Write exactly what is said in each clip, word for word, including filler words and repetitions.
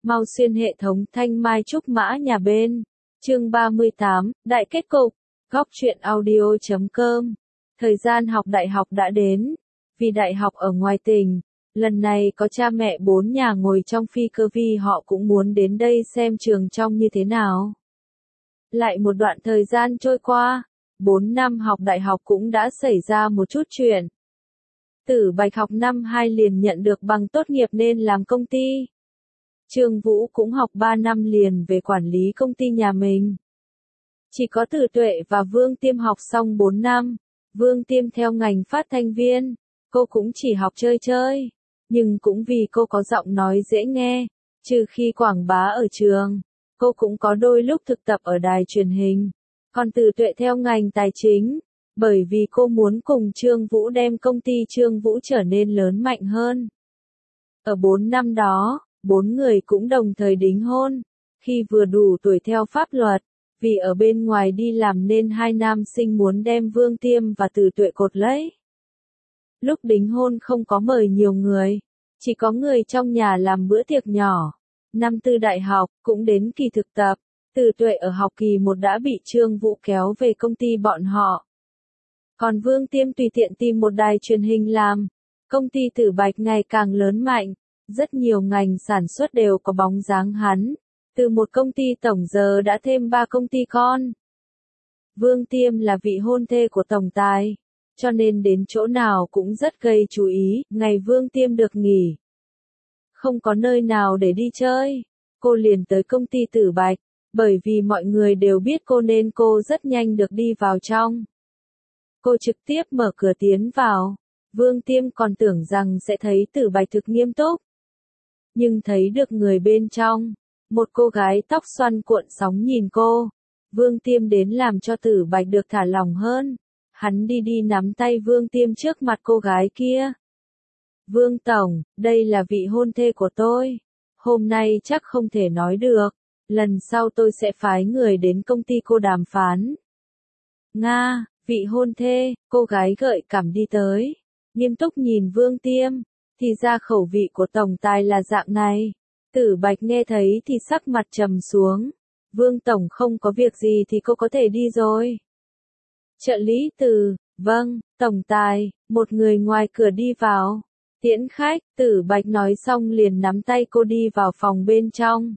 Mau xuyên hệ thống thanh mai trúc mã nhà bên. Chương ba mươi tám, Đại kết cục. Góc truyện audio chấm com. Thời gian học đại học đã đến. Vì đại học ở ngoài tỉnh, lần này có cha mẹ bốn nhà ngồi trong phi cơ vì họ cũng muốn đến đây xem trường trong như thế nào. Lại một đoạn thời gian trôi qua, bốn năm học đại học cũng đã xảy ra một chút chuyện. Tử Bạch học năm hai liền nhận được bằng tốt nghiệp nên làm công ty. Trương Vũ cũng học ba năm liền về quản lý công ty nhà mình. Chỉ có Tử Tuệ và Vương Tiêm học xong bốn năm. Vương Tiêm theo ngành phát thanh viên, cô cũng chỉ học chơi chơi, nhưng cũng vì cô có giọng nói dễ nghe, trừ khi quảng bá ở trường, cô cũng có đôi lúc thực tập ở đài truyền hình. Còn Tử Tuệ theo ngành tài chính, bởi vì cô muốn cùng Trương Vũ đem công ty Trương Vũ trở nên lớn mạnh hơn. Ở bốn năm đó, bốn người cũng đồng thời đính hôn, khi vừa đủ tuổi theo pháp luật, vì ở bên ngoài đi làm nên hai nam sinh muốn đem Vương Tiêm và Tử Tuệ cột lấy. Lúc đính hôn không có mời nhiều người, chỉ có người trong nhà làm bữa tiệc nhỏ. Năm tư đại học, cũng đến kỳ thực tập, Tử Tuệ ở học kỳ một đã bị Trương Vũ kéo về công ty bọn họ. Còn Vương Tiêm tùy tiện tìm một đài truyền hình làm. Công ty Tử Bạch ngày càng lớn mạnh, rất nhiều ngành sản xuất đều có bóng dáng hắn. Từ một công ty tổng giờ đã thêm ba công ty con. Vương Tiêm là vị hôn thê của tổng tài, cho nên đến chỗ nào cũng rất gây chú ý. Ngày Vương Tiêm được nghỉ, không có nơi nào để đi chơi, cô liền tới công ty Tử Bạch, bởi vì mọi người đều biết cô nên cô rất nhanh được đi vào trong. Cô trực tiếp mở cửa tiến vào, Vương Tiêm còn tưởng rằng sẽ thấy Tử Bạch thực nghiêm túc. Nhưng thấy được người bên trong, một cô gái tóc xoăn cuộn sóng nhìn cô, Vương Tiêm đến làm cho Tử Bạch được thả lòng hơn. Hắn đi đi nắm tay Vương Tiêm trước mặt cô gái kia. Vương Tổng, đây là vị hôn thê của tôi. Hôm nay chắc không thể nói được, lần sau tôi sẽ phái người đến công ty cô đàm phán. Nga, vị hôn thê, cô gái gợi cảm đi tới, nghiêm túc nhìn Vương Tiêm, thì ra khẩu vị của tổng tài là dạng này. Tử Bạch nghe thấy thì sắc mặt trầm xuống. Vương Tổng không có việc gì thì cô có thể đi rồi. Trợ lý Từ, vâng, tổng tài, một người ngoài cửa đi vào. Tiễn khách, Tử Bạch nói xong liền nắm tay cô đi vào phòng bên trong.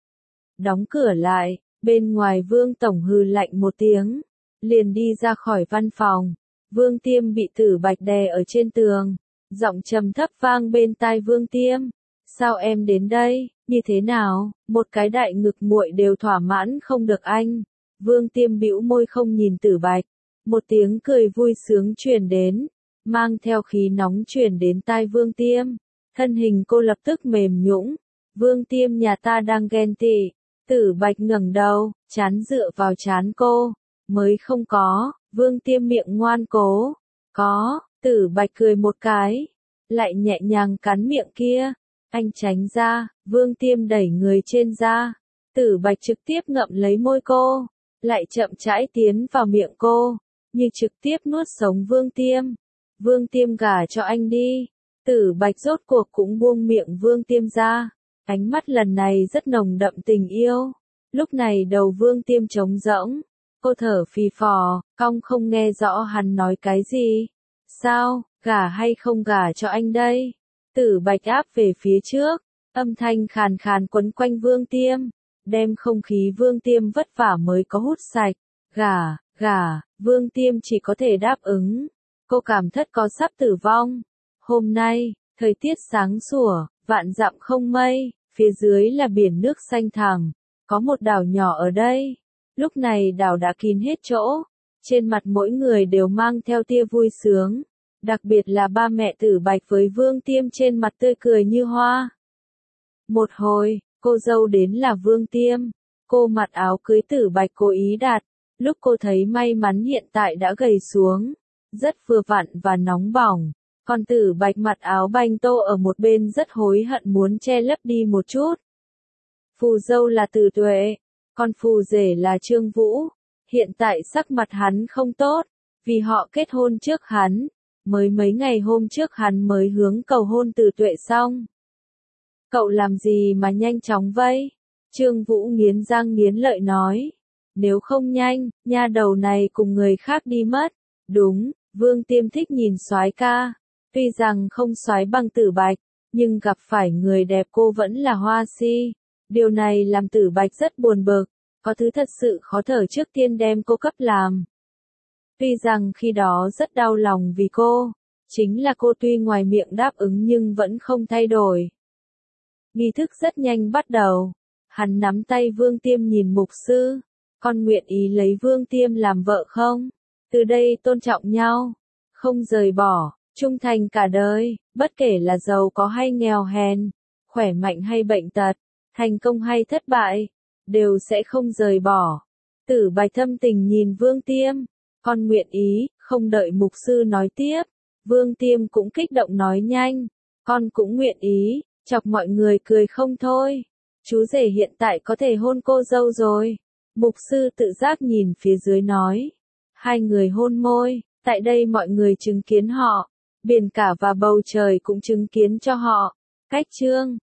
Đóng cửa lại, bên ngoài Vương Tổng hừ lạnh một tiếng, liền đi ra khỏi văn phòng. Vương Tiêm bị Tử Bạch đè ở trên tường, giọng trầm thấp vang bên tai Vương Tiêm. Sao em đến đây, như thế nào, một cái đại ngực muội đều thỏa mãn không được anh. Vương Tiêm bĩu môi không nhìn Tử Bạch, một tiếng cười vui sướng truyền đến, mang theo khí nóng truyền đến tai Vương Tiêm. Thân hình cô lập tức mềm nhũn. Vương Tiêm nhà ta đang ghen tị. Tử Bạch ngẩng đầu, trán dựa vào trán cô. Mới không có. Vương Tiêm miệng ngoan cố. Có. Tử Bạch cười một cái, lại nhẹ nhàng cắn miệng kia. Anh tránh ra. Vương Tiêm đẩy người trên ra. Tử Bạch trực tiếp ngậm lấy môi cô, lại chậm rãi tiến vào miệng cô, như trực tiếp nuốt sống Vương Tiêm. Vương Tiêm gả cho anh đi. Tử Bạch rốt cuộc cũng buông miệng Vương Tiêm ra. Ánh mắt lần này rất nồng đậm tình yêu. Lúc này đầu Vương Tiêm trống rỗng. Cô thở phì phò, cong không nghe rõ hắn nói cái gì. Sao, gả hay không gả cho anh đây? Tử Bạch áp về phía trước, âm thanh khàn khàn quấn quanh Vương Tiêm, đem không khí Vương Tiêm vất vả mới có hút sạch. Gả, gả, Vương Tiêm chỉ có thể đáp ứng. Cô cảm thất có sắp tử vong. Hôm nay, thời tiết sáng sủa, vạn dặm không mây, phía dưới là biển nước xanh thẳm, có một đảo nhỏ ở đây. Lúc này đảo đã kín hết chỗ, trên mặt mỗi người đều mang theo tia vui sướng, đặc biệt là ba mẹ Tử Bạch với Vương Tiêm trên mặt tươi cười như hoa. Một hồi, cô dâu đến là Vương Tiêm, cô mặc áo cưới Tử Bạch cố ý đặt, lúc cô thấy may mắn hiện tại đã gầy xuống, rất vừa vặn và nóng bỏng. Còn Tử Bạch mặc áo banh tô ở một bên rất hối hận muốn che lấp đi một chút. Phù dâu là Tử Tuệ, còn phù rể là Trương Vũ. Hiện tại sắc mặt hắn không tốt, vì họ kết hôn trước hắn, mới mấy ngày hôm trước hắn mới hướng cầu hôn Tử Tuệ xong. Cậu làm gì mà nhanh chóng vậy? Trương Vũ nghiến răng nghiến lợi nói. Nếu không nhanh, nha đầu này cùng người khác đi mất. Đúng, Vương Tiêm thích nhìn soái ca. Tuy rằng không soái bằng Tử Bạch, nhưng gặp phải người đẹp cô vẫn là hoa si. Điều này làm Tử Bạch rất buồn bực, có thứ thật sự khó thở trước tiên đem cô cấp làm. Tuy rằng khi đó rất đau lòng vì cô, chính là cô tuy ngoài miệng đáp ứng nhưng vẫn không thay đổi. Nghi thức rất nhanh bắt đầu, hắn nắm tay Vương Tiêm nhìn mục sư, con nguyện ý lấy Vương Tiêm làm vợ không? Từ đây tôn trọng nhau, không rời bỏ, trung thành cả đời, bất kể là giàu có hay nghèo hèn, khỏe mạnh hay bệnh tật, thành công hay thất bại, đều sẽ không rời bỏ. Tử Bạch thâm tình nhìn Vương Tiêm, con nguyện ý, không đợi mục sư nói tiếp. Vương Tiêm cũng kích động nói nhanh, con cũng nguyện ý, chọc mọi người cười không thôi. Chú rể hiện tại có thể hôn cô dâu rồi. Mục sư tự giác nhìn phía dưới nói. Hai người hôn môi, tại đây mọi người chứng kiến họ. Biển cả và bầu trời cũng chứng kiến cho họ. Cách chương